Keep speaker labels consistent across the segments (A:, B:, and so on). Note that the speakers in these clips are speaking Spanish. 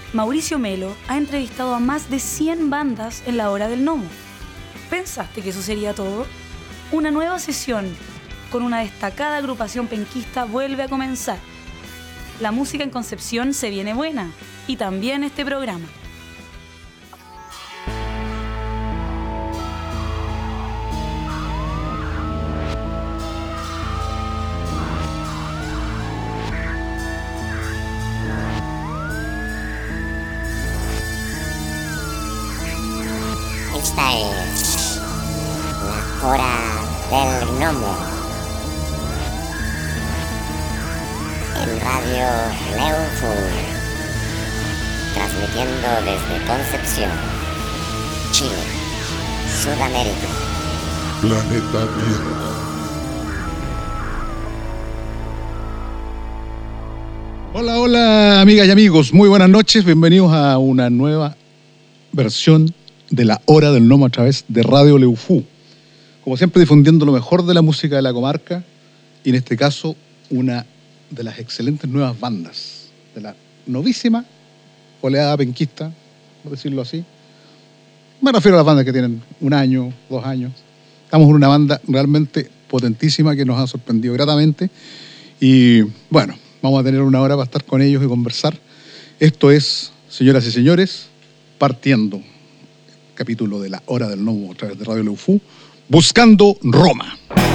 A: Mauricio Melo ha entrevistado a más de 100 bandas en la Hora del Gnomo. ¿Pensaste que eso sería todo? Una nueva sesión con una destacada agrupación penquista vuelve a comenzar. La música en Concepción se viene buena, y también este programa.
B: Esta es la Hora del Gnomo en Radio LeoFu, transmitiendo desde Concepción, Chile, Sudamérica,
C: Planeta Tierra. Hola, hola, amigas y amigos, muy buenas noches, bienvenidos a una nueva versión de la Hora del Gnomo a través de Radio LeoFu. Como siempre, difundiendo lo mejor de la música de la comarca y en este caso una de las excelentes nuevas bandas de la novísima oleada penquista, por decirlo así. Me refiero a las bandas que tienen 1 año, 2 años. Estamos en una banda realmente potentísima que nos ha sorprendido gratamente y bueno, vamos a tener 1 hora para estar con ellos y conversar. Esto es, señoras y señores, partiendo capítulo de la Hora del Gnomo a través de Radio LeoFu, Buscando Roma.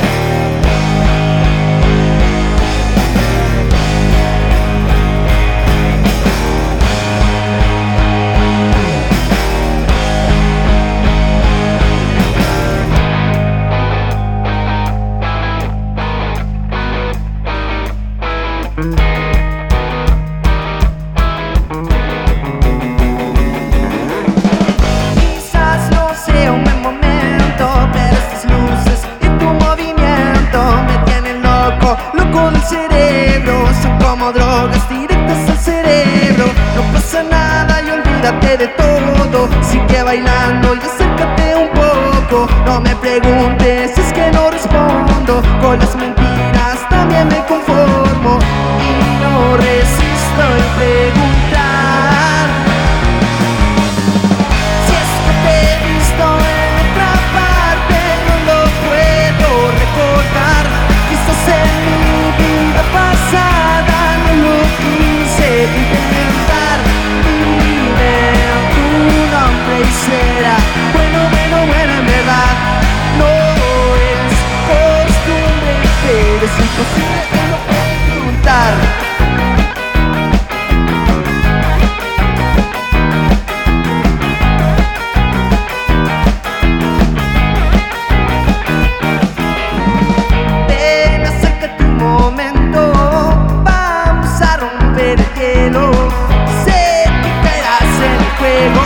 D: De todo, sigue bailando y acércate un poco. No me preguntes si es que no respondo. Con las mentiras también me conformo y no resisto en preguntar si es que te he visto en otra parte. No lo puedo recordar. Quizás en mi vida pasada no lo quise intentar. Y será bueno, en verdad no es costumbre, pero es imposible no preguntar. Ven, acércate un momento, vamos a romper el hielo. Sé que caerás en el juego.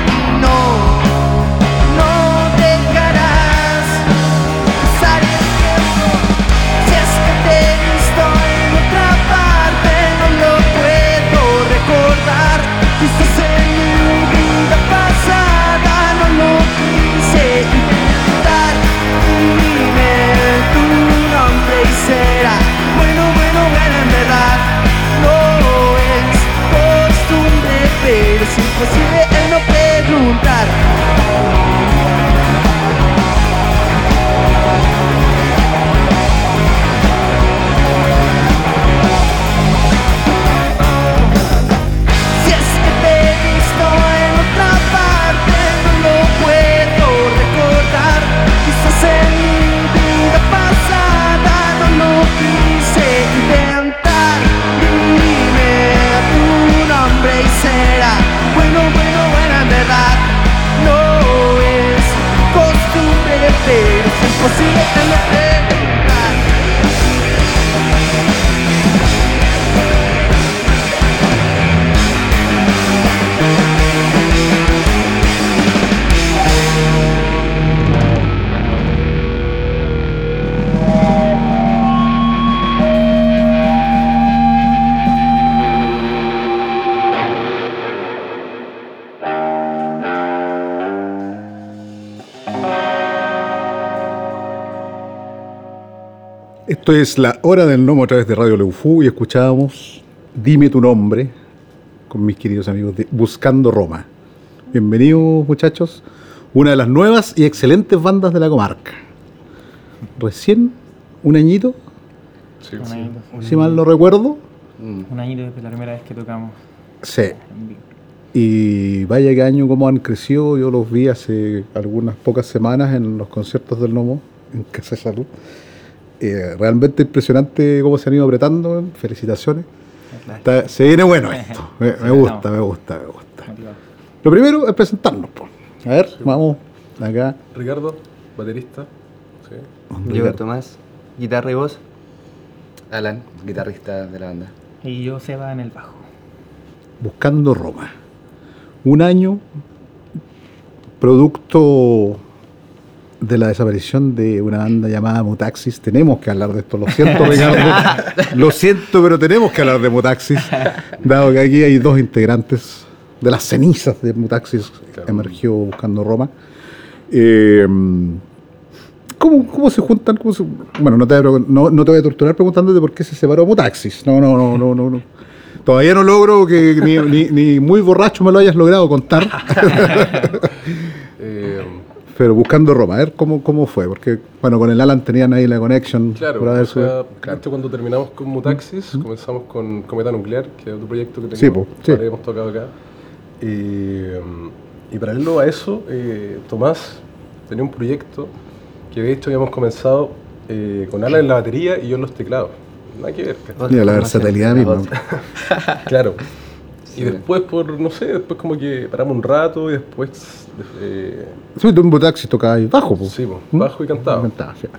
D: Es imposible el no preguntar. Si es que te he visto en otra parte, no lo puedo recordar. Quizás en mi vida pasada no lo quise intentar. Dime tu nombre y será bueno, en verdad no es costumbre, pero es imposible no preguntar.
C: Esto es la Hora del Gnomo a través de Radio LeoFu y escuchábamos Dime tu nombre con mis queridos amigos de Buscando Roma. Bienvenidos, muchachos. Una de las nuevas y excelentes bandas de la comarca. Recién un añito,
E: Sí,
F: Un añito.
C: si mal no recuerdo.
F: Un añito desde la primera vez que tocamos
C: Sí.
F: en vivo.
C: Y vaya que año cómo han crecido. Yo los vi hace algunas pocas semanas en los conciertos del Nomo, en Casa de Salud. Realmente impresionante cómo se han ido apretando. Felicitaciones. Se viene bueno esto. Me gusta.
F: Motivado.
C: Lo primero es presentarnos, po. A ver, vamos acá.
E: Ricardo, baterista. Sí.
G: Yo,
C: Ricardo.
G: Tomás, guitarra y voz. Alan, guitarrista de la banda.
F: Y yo, Seba, en el bajo.
C: Buscando Roma. Un año producto de la desaparición de una banda llamada Mutaxis. Tenemos que hablar de esto, lo siento, Ricardo. Lo siento, pero tenemos que hablar de Mutaxis, dado que aquí hay dos integrantes de las cenizas de Mutaxis.
E: Claro.
C: Emergió Buscando Roma. ¿Cómo se juntan? Bueno, no te voy a torturar preguntándote por qué se separó Mutaxis. No. Todavía no logro que ni muy borracho me lo hayas logrado contar. Pero Buscando Roma, a ver cómo fue. Porque, bueno, con el Alan tenían ahí la connection.
E: Claro,
C: por haber
E: o sea,
C: subido.
E: esto cuando terminamos con Mutaxis, comenzamos con Cometa Nuclear, que es otro proyecto que
C: Sí,
E: tenemos,
C: sí.
E: que hemos tocado acá. Y paralelo a eso, Tomás tenía un proyecto que de hecho habíamos comenzado con Alan en la batería y yo en los teclados. Nada que ver, ¿cachai?
C: Mira, la versatilidad misma.
E: Claro.
G: Sí.
E: Y después, después como que paramos un rato y después...
C: Sí, tú en Mutaxis tocabas bajo, po.
E: sí, pues, bajo y cantaba.
C: Cantaba, sí.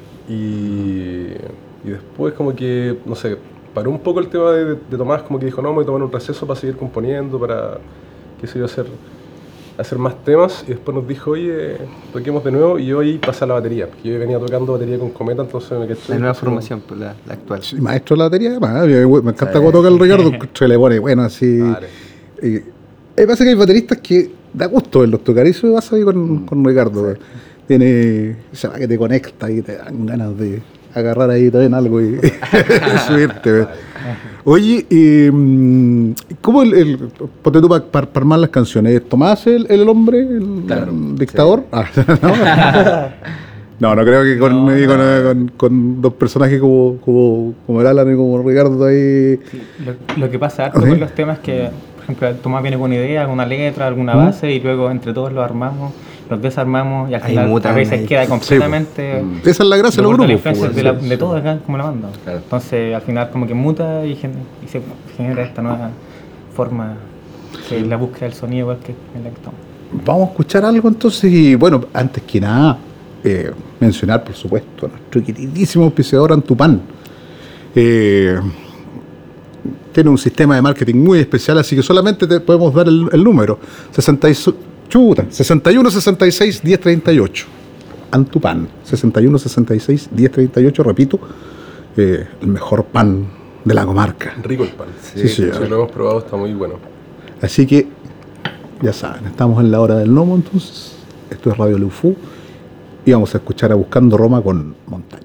E: Y después como que, no sé, paró un poco el tema de Tomás, como que dijo, no, me voy a tomar un receso para seguir componiendo, para, qué sé yo, hacer más temas. Y después nos dijo, oye, toquemos de nuevo, y yo ahí pasé a la batería, porque yo venía tocando batería con Cometa, entonces me quedé...
G: La nueva formación, pues, la actual.
C: Sí, maestro de la batería, además, me encanta cómo toca el Ricardo, se le pone bueno así.
E: Vale.
C: Pasa que hay bateristas que da gusto verlos tocar, y eso pasa ahí con Ricardo. Tiene, se va que te conecta y te dan ganas de agarrar ahí también algo y subirte. Oye, ¿cómo ponte tú para armar las canciones? ¿Tomás el hombre, el
G: Claro,
C: dictador?
G: sí.
C: No, no creo que con dos personajes como el Alan y como Ricardo ahí.
F: Lo que pasa harto
C: Ok.
F: con los temas es que, por ejemplo, Tomás viene con una idea, alguna letra, alguna base, y luego entre todos lo armamos, los desarmamos, y al
G: Ahí
F: final
G: mutan,
F: a veces
G: ahí.
F: queda completamente...
C: Esa es la gracia de los
F: de la
C: grupos.
F: influencia
C: pues.
F: de todos acá, como la banda.
G: Claro.
F: Entonces, al final como que muta y se genera esta nueva forma, que es la búsqueda del sonido igual que en la que estamos.
C: Vamos a escuchar algo entonces y bueno, antes que nada, mencionar por supuesto a nuestro queridísimo auspiciador Antupán. Tiene un sistema de marketing muy especial, así que solamente te podemos dar el número 61 66 10 38. Antupán 61 66 10 38, repito, el mejor pan de la comarca.
E: Rico el pan.
C: Sí, sí,
E: lo hemos probado, está muy bueno.
C: Así que, ya saben, estamos en la hora del Nomo, entonces. Esto es Radio Leufú. Y vamos a escuchar a Buscando Roma con Montañas.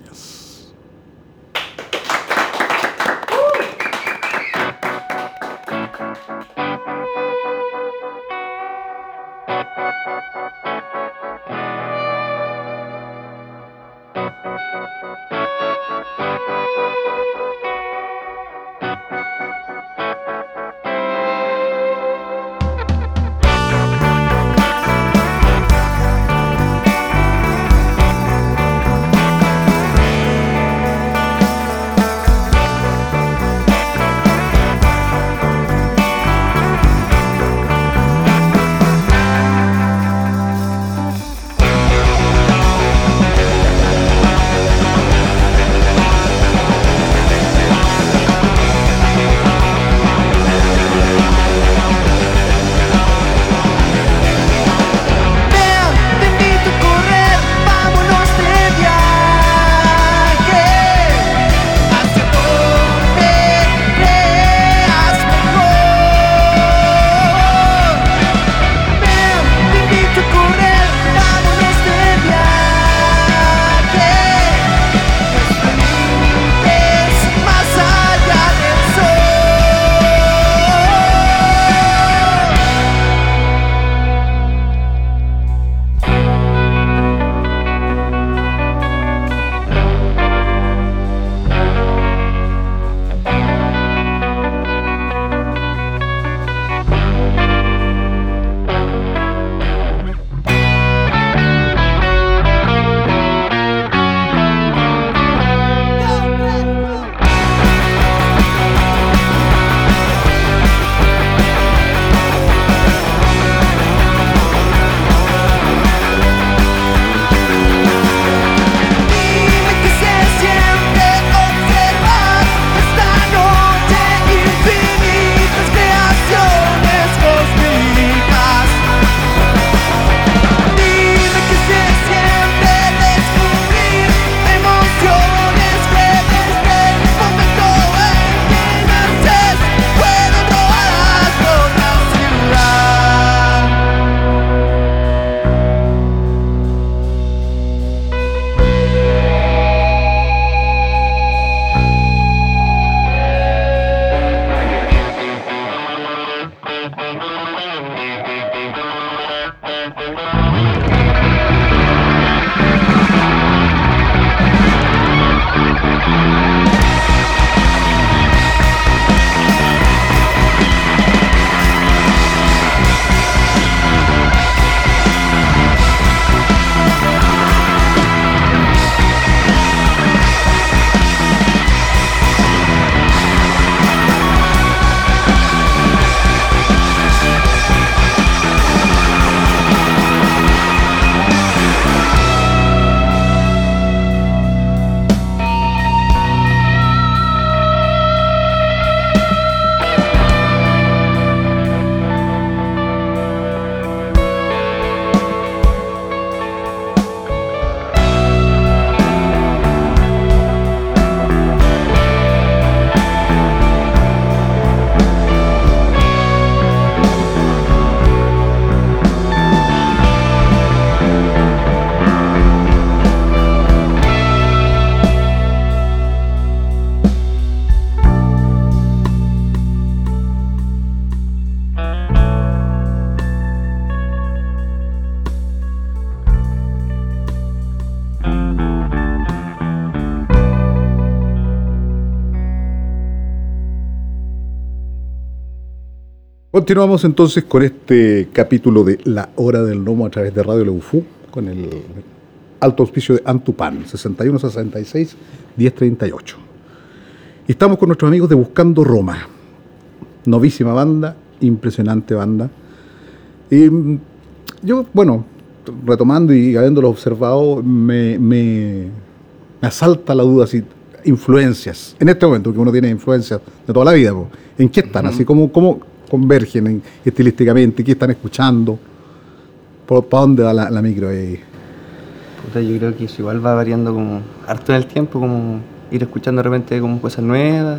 C: Continuamos entonces con este capítulo de La Hora del Gnomo a través de Radio Leufú, con el alto auspicio de Antupan, 6166-1038. Y estamos con nuestros amigos de Buscando Roma, novísima banda, impresionante banda. Y yo, bueno, retomando y habiéndolo observado, me asalta la duda si influencias, en este momento que uno tiene influencias de toda la vida, po, ¿en qué están? Así como convergen estilísticamente, qué están escuchando, para dónde va la micro ahí.
H: Puta, yo creo que eso igual va variando como harto en el tiempo, como ir escuchando de repente como cosas nuevas,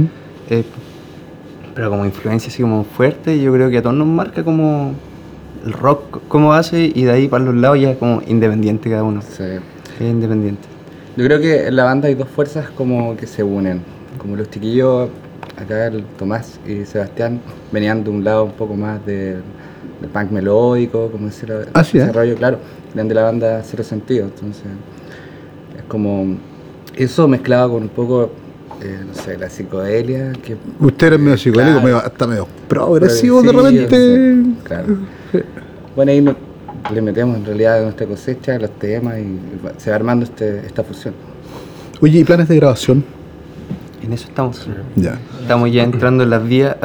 H: pero como influencia así como fuerte, yo creo que a todos nos marca como el rock como hace, y de ahí para los lados ya es como independiente cada uno.
G: Sí.
H: Es independiente.
G: Yo creo que en la banda hay dos fuerzas como que se unen, como los chiquillos, acá el Tomás y Sebastián, venían de un lado un poco más del punk melódico, como ese rollo, claro, venían de la banda Cero Sentido, entonces es como eso mezclado con un poco, no sé, la psicodelia. Que,
C: usted era medio psicodélico,
G: claro,
C: hasta medio progresivo de repente.
G: Sí, claro. Bueno, ahí le metemos en realidad nuestra cosecha, los temas, y se va armando esta fusión.
C: Oye, ¿y planes de grabación?
H: En eso estamos.
C: Ya.
H: Estamos ya entrando en las vías,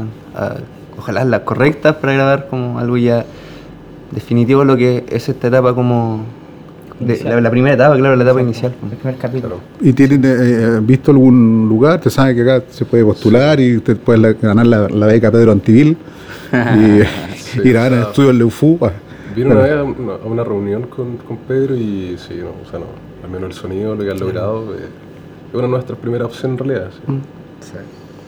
H: ojalá las correctas, para grabar como algo ya definitivo, lo que es esta etapa como la primera etapa, claro, la etapa inicial.
F: El primer capítulo.
C: ¿Y tienen visto algún lugar? Usted sabe que acá se puede postular y usted puede ganar la beca Pedro Antivil y grabar en el estudio del Leufú.
E: Vino una vez a una reunión con Pedro y sí, no, o sea, no, al menos el sonido, lo que han logrado, es una de nuestras primeras opciones en realidad. Sí.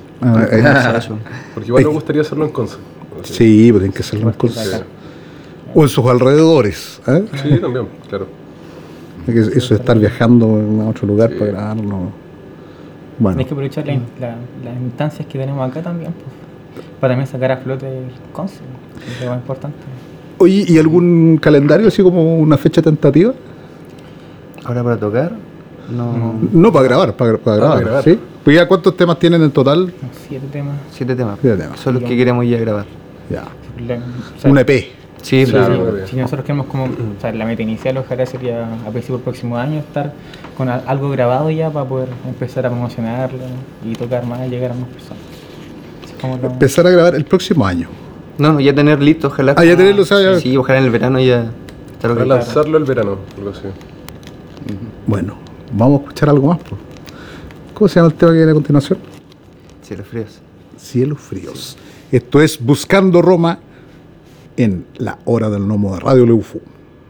E: Porque igual nos gustaría hacerlo en Conce.
C: Sí, pero tienen que hacerlo en Conce. O en sus alrededores.
E: Sí, también, claro.
C: Eso de estar viajando a otro lugar para grabarlo. Bueno.
F: Hay que aprovechar las instancias que tenemos acá también, pues, para también sacar a flote el Conce, que es lo más importante.
C: Oye, ¿y algún calendario así como una fecha tentativa?
H: Ahora para tocar,
C: no para grabar, para grabar, ¿sí? Pues ya, ¿cuántos temas tienen en total?
F: 7 temas.
H: 7 temas.
C: 7 temas.
H: Son los que queremos ya grabar.
C: Ya.
F: O sea,
C: Un EP.
H: Sí,
E: claro.
F: Si nosotros queremos como, o sea, la meta inicial ojalá sería a principios del próximo año estar con algo grabado ya para poder empezar a promocionarlo y tocar más y llegar a más personas.
C: Empezar a grabar el próximo año.
H: No, ya tener listo, ojalá.
C: Ya tenerlo, o sea, ya.
H: Sí, ojalá en el verano ya.
E: Para lanzarlo el verano, algo así.
C: Bueno, vamos a escuchar algo más, pues. ¿Cómo se llama el tema que viene a continuación?
H: Cielos fríos.
C: Cielos fríos. Esto es Buscando Roma en La Hora del Gnomo de Radio Leufú.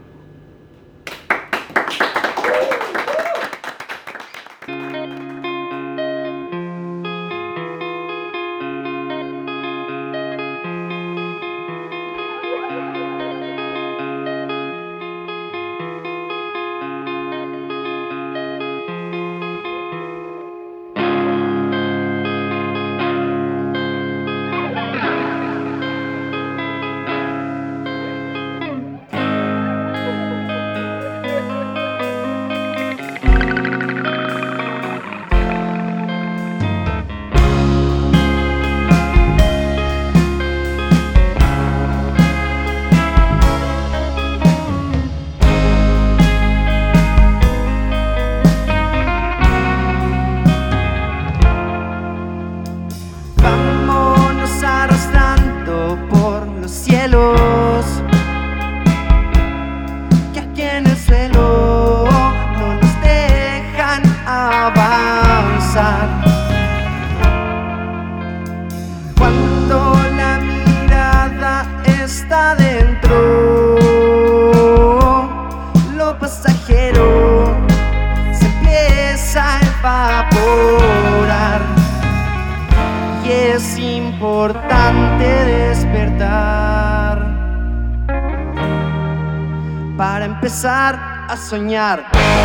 D: Empezar a soñar.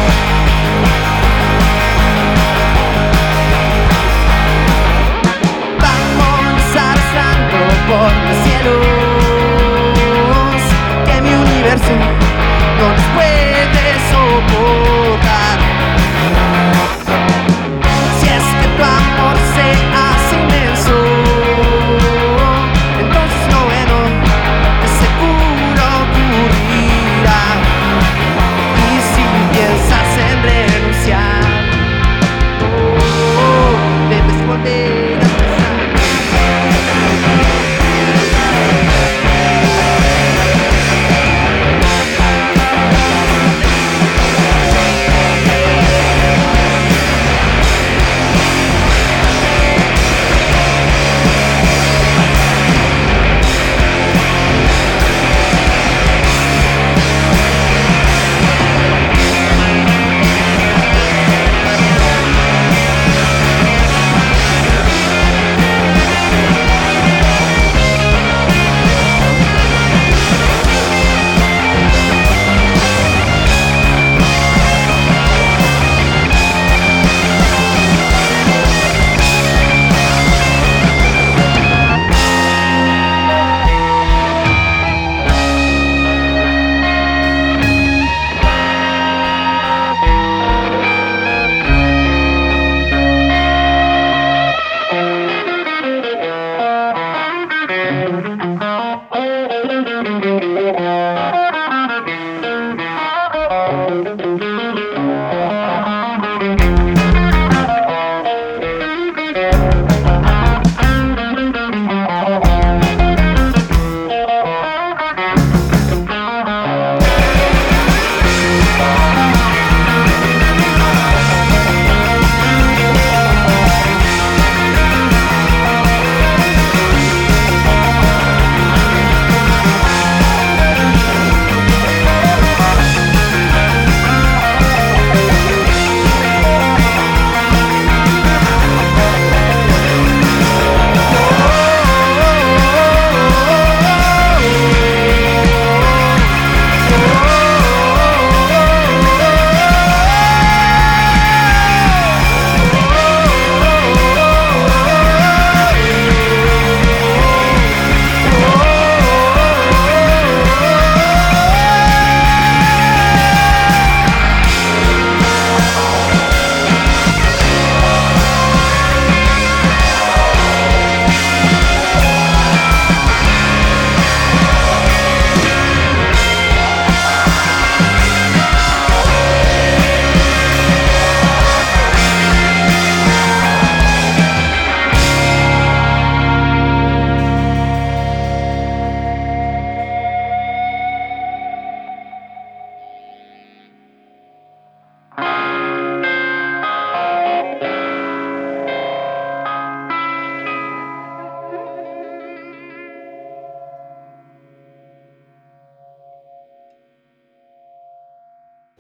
D: Vamos arrasando por los cielos, que mi universo no nos puede soportar. Si es que tu amor se hace inmenso, entonces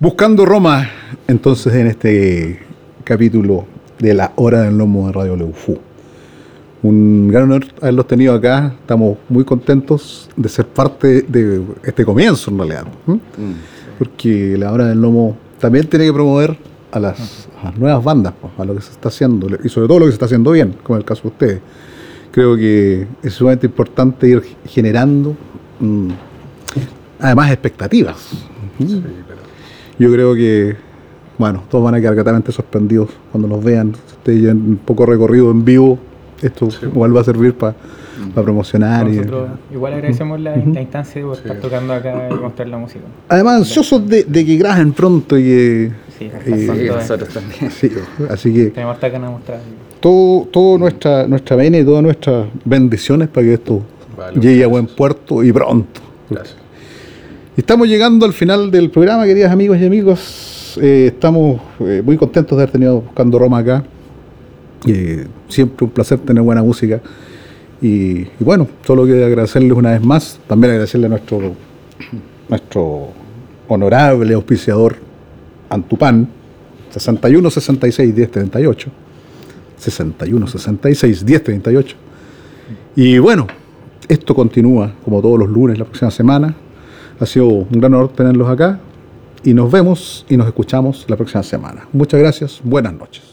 C: Buscando Roma, entonces, en este capítulo de la Hora del Lomo de Radio Leufú. Un gran honor haberlos tenido acá. Estamos muy contentos de ser parte de este comienzo, en realidad. Porque la Hora del Lomo también tiene que promover a las nuevas bandas, pues, a lo que se está haciendo, y sobre todo lo que se está haciendo bien, como en el caso de ustedes. Creo que es sumamente importante ir generando, además, expectativas.
E: Sí,
C: Yo creo que, bueno, todos van a quedar gratamente sorprendidos cuando nos vean. Si ustedes llevan un poco recorrido en vivo, esto igual va a servir para promocionar.
F: Nosotros igual agradecemos la instancia de estar tocando acá y mostrar la música.
C: Además, ansiosos de que graben pronto y que...
F: Sí,
G: nosotros también.
C: Sí, así que
F: tenemos harta ganas de mostrar.
C: todo nuestra vena y todas nuestras bendiciones para que esto llegue a buen puerto y pronto.
E: Gracias.
C: Estamos llegando al final del programa, queridas amigos y amigos. Estamos muy contentos de haber tenido Buscando Roma acá. Siempre un placer tener buena música. Y bueno, solo quiero agradecerles una vez más. También agradecerle a nuestro honorable auspiciador Antupan, 61 66 10 38. 61 66 10 38. Y bueno, esto continúa como todos los lunes la próxima semana. Ha sido un gran honor tenerlos acá y nos vemos y nos escuchamos la próxima semana. Muchas gracias, buenas noches.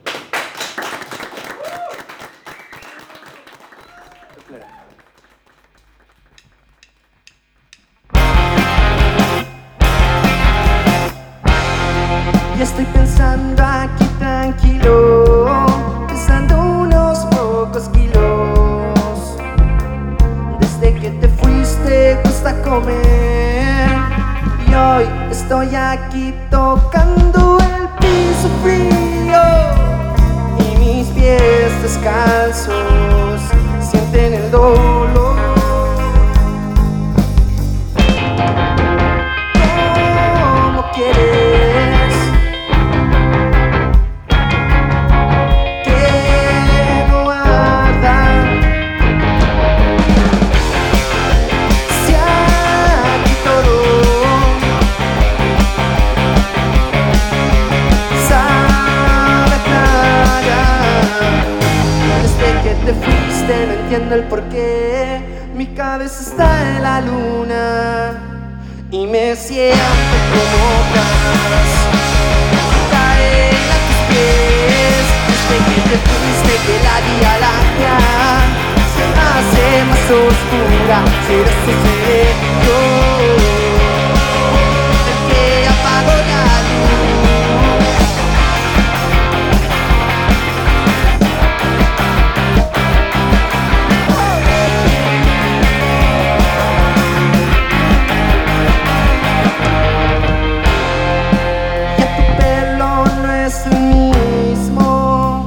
D: Y estoy pensando aquí tranquilo, pesando unos pocos kilos. Desde que te fuiste cuesta comer, y hoy estoy aquí tocando el piso frío, y mis pies descalzos sienten el dolor. ¿Cómo quieres que no arda? Si aquí todo sabe a playa. Desde que te fuiste no entiendo el porqué. Mi cabeza está en la luna y me siento como gas. Caen a tus pies desde que te fuiste, que la Vía Láctea se hace más oscura. Será eso seré yo el que apagó la luz. Ya tu pelo no es el mismo,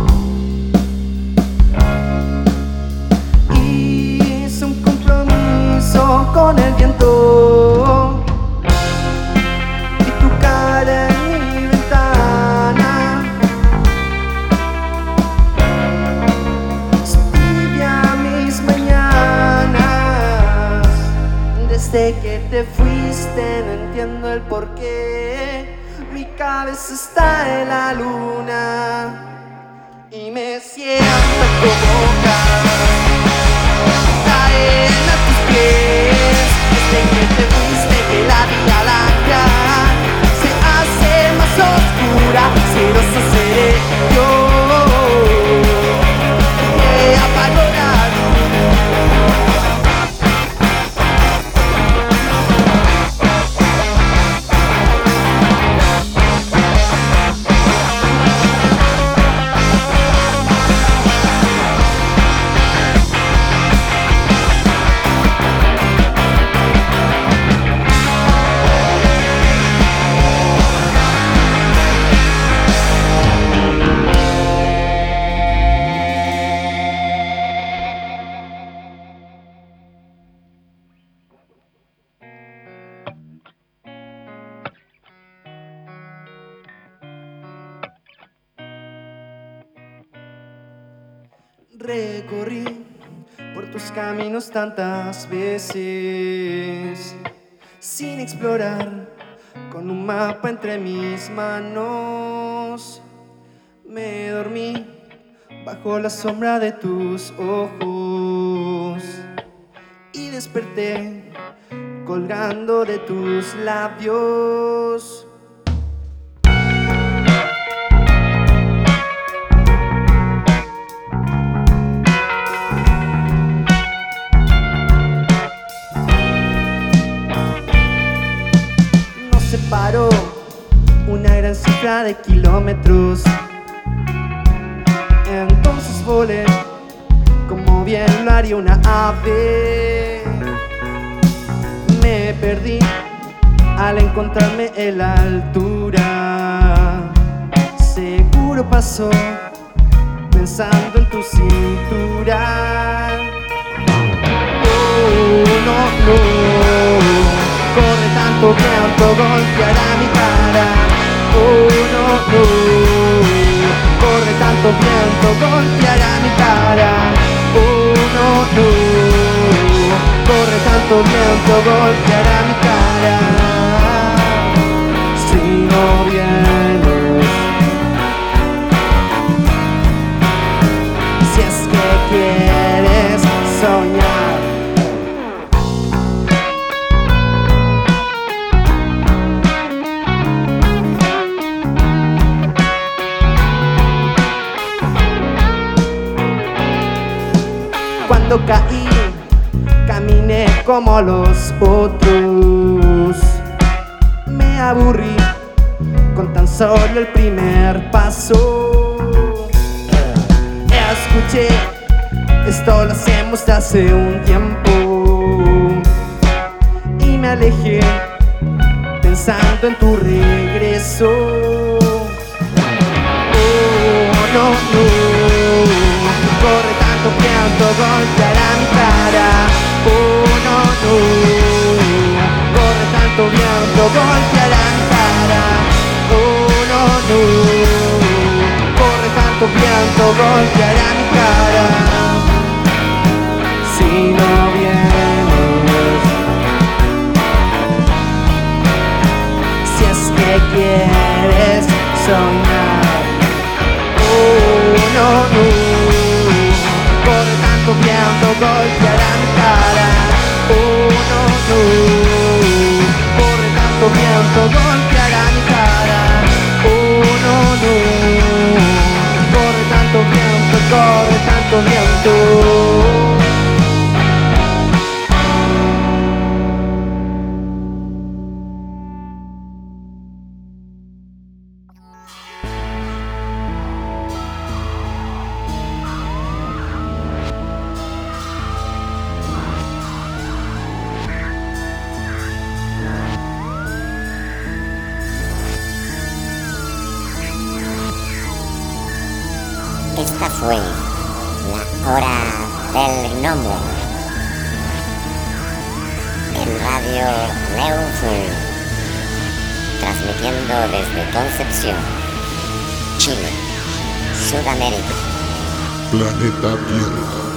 D: hice un compromiso con el viento, y tu cara en mi ventana es tibia mis mañanas. Desde que te fuiste no entiendo el porqué. Mi cabeza está en la luna y me siento como gas. Caen a tus pies desde que te fuiste, que la Vía Láctea se hace más oscura. Celoso seré yo que apagó la recorrí por tus caminos tantas veces sin explorar con un mapa entre mis manos. Me dormí bajo la sombra de tus ojos y desperté colgando de tus labios. Nos separó una gran cifra de kilómetros. Entonces volé como bien lo haría una ave. Me perdí al encontrarme en la altura. Seguro pasó pensando en tu cintura. Oh, no, no. Corre tanto viento, golpeará mi cara. Oh, no, no. Corre tanto viento, golpeará mi cara. Oh, no, no. Corre tanto viento, golpeará mi cara. Si no vienes, si es que quieres soñar. Cuando caí, caminé como los otros. Me aburrí con tan solo el primer paso. Escuché, esto lo hacemos de hace un tiempo. Y me alejé pensando en tu regreso. Oh, no, no. Corre tanto viento, golpeará mi cara. Oh, no, no. Corre tanto viento, golpeará mi cara. Oh, no, no. Corre tanto viento, golpeará mi cara. Si no vienes, si es que quieres soñar. Oh, no, no. Corre tanto viento, golpeará mi cara. Oh, no, no. Corre tanto viento, golpeará mi cara. Oh, no, no. Corre tanto viento, corre tanto viento.
B: Esta fue la hora del gnomo en Radio LeuFu, transmitiendo desde Concepción, Chile, Sudamérica.
I: Planeta Tierra.